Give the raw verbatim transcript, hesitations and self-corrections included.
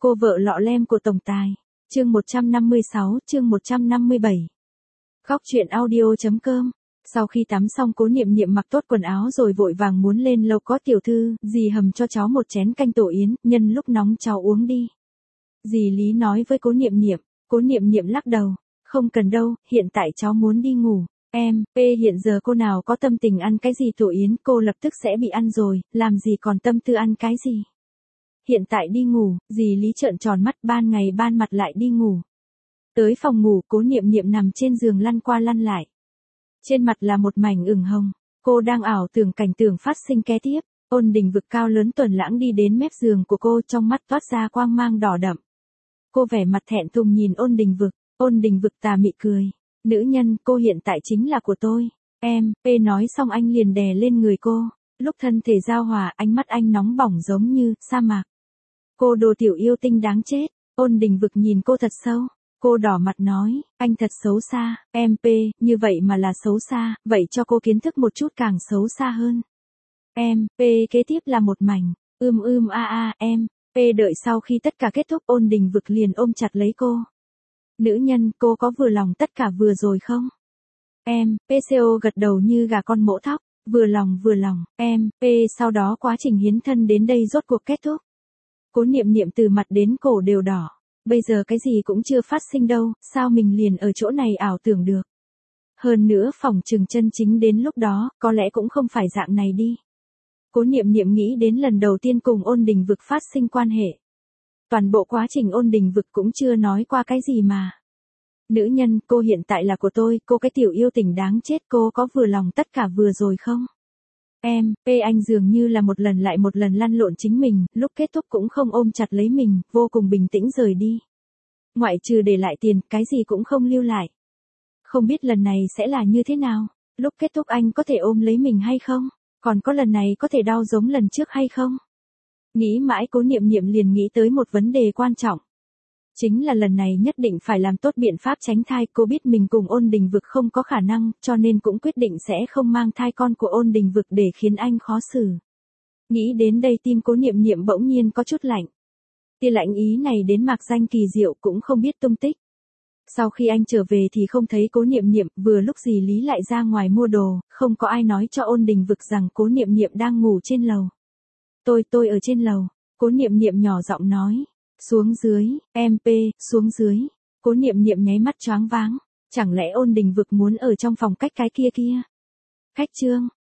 Cô vợ lọ lem của tổng tài. Chương một trăm năm mươi sáu, chương một trăm năm mươi bảy. Khóc chuyện audio.com. Sau khi tắm xong Cố Niệm Niệm mặc tốt quần áo rồi vội vàng muốn lên lầu. Có tiểu thư, dì hầm cho cháu một chén canh tổ yến, nhân lúc nóng cháu uống đi. Dì Lý nói với Cố Niệm Niệm. Cố Niệm Niệm lắc đầu. Không cần đâu, hiện tại cháu muốn đi ngủ. Em, P hiện giờ cô nào có tâm tình ăn cái gì tổ yến, cô lập tức sẽ bị ăn rồi, làm gì còn tâm tư ăn cái gì. Hiện tại đi ngủ, dì Lý trợn tròn mắt, ban ngày ban mặt lại đi ngủ. Tới phòng ngủ, Cố Niệm Niệm nằm trên giường lăn qua lăn lại. Trên mặt là một mảnh ửng hồng, cô đang ảo tưởng cảnh tượng phát sinh kế tiếp. Ôn Đình Vực cao lớn tuần lãng đi đến mép giường của cô, trong mắt toát ra quang mang đỏ đậm. Cô vẻ mặt thẹn thùng nhìn Ôn Đình Vực, Ôn Đình Vực tà mị cười. Nữ nhân, cô hiện tại chính là của tôi. Em, P nói xong anh liền đè lên người cô. Lúc thân thể giao hòa, ánh mắt anh nóng bỏng giống như sa mạc. Cô đồ tiểu yêu tinh đáng chết. Ôn Đình Vực nhìn cô thật sâu. Cô đỏ mặt nói, anh thật xấu xa. Em P, như vậy mà là xấu xa, vậy cho cô kiến thức một chút càng xấu xa hơn. Em P kế tiếp là một mảnh. Ưm ưm a a em. P đợi sau khi tất cả kết thúc, Ôn Đình Vực liền ôm chặt lấy cô. Nữ nhân, cô có vừa lòng tất cả vừa rồi không? Em, pê xê o gật đầu như gà con mổ thóc. Vừa lòng vừa lòng. Em, P sau đó quá trình hiến thân đến đây rốt cuộc kết thúc. Cố Niệm Niệm từ mặt đến cổ đều đỏ. Bây giờ cái gì cũng chưa phát sinh đâu, sao mình liền ở chỗ này ảo tưởng được. Hơn nữa phỏng chừng chân chính đến lúc đó, có lẽ cũng không phải dạng này đi. Cố Niệm Niệm nghĩ đến lần đầu tiên cùng Ôn Đình Vực phát sinh quan hệ. Toàn bộ quá trình Ôn Đình Vực cũng chưa nói qua cái gì mà. Nữ nhân, cô hiện tại là của tôi, cô cái tiểu yêu tình đáng chết, cô có vừa lòng tất cả vừa rồi không? Em, P anh dường như là một lần lại một lần lăn lộn chính mình, lúc kết thúc cũng không ôm chặt lấy mình, vô cùng bình tĩnh rời đi. Ngoại trừ để lại tiền, cái gì cũng không lưu lại. Không biết lần này sẽ là như thế nào, lúc kết thúc anh có thể ôm lấy mình hay không? Còn có lần này có thể đau giống lần trước hay không? Nghĩ mãi Cố Niệm Niệm liền nghĩ tới một vấn đề quan trọng. Chính là lần này nhất định phải làm tốt biện pháp tránh thai. Cô biết mình cùng Ôn Đình Vực không có khả năng, cho nên cũng quyết định sẽ không mang thai con của Ôn Đình Vực để khiến anh khó xử. Nghĩ đến đây tim Cố Niệm Niệm bỗng nhiên có chút lạnh. Tia lạnh ý này đến mạc danh kỳ diệu cũng không biết tung tích. Sau khi anh trở về thì không thấy Cố Niệm Niệm, vừa lúc dì Lý lại ra ngoài mua đồ, không có ai nói cho Ôn Đình Vực rằng Cố Niệm Niệm đang ngủ trên lầu. Tôi, tôi ở trên lầu, Cố Niệm Niệm nhỏ giọng nói. Xuống dưới, em P, xuống dưới. Cố Niệm Niệm nháy mắt choáng váng. Chẳng lẽ Ôn Đình Vực muốn ở trong phòng cách cái kia kia? Khách trương,